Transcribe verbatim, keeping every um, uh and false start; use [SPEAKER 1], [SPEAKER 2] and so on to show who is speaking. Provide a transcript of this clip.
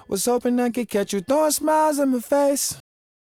[SPEAKER 1] Was hoping I could catch you throwing smiles in my face.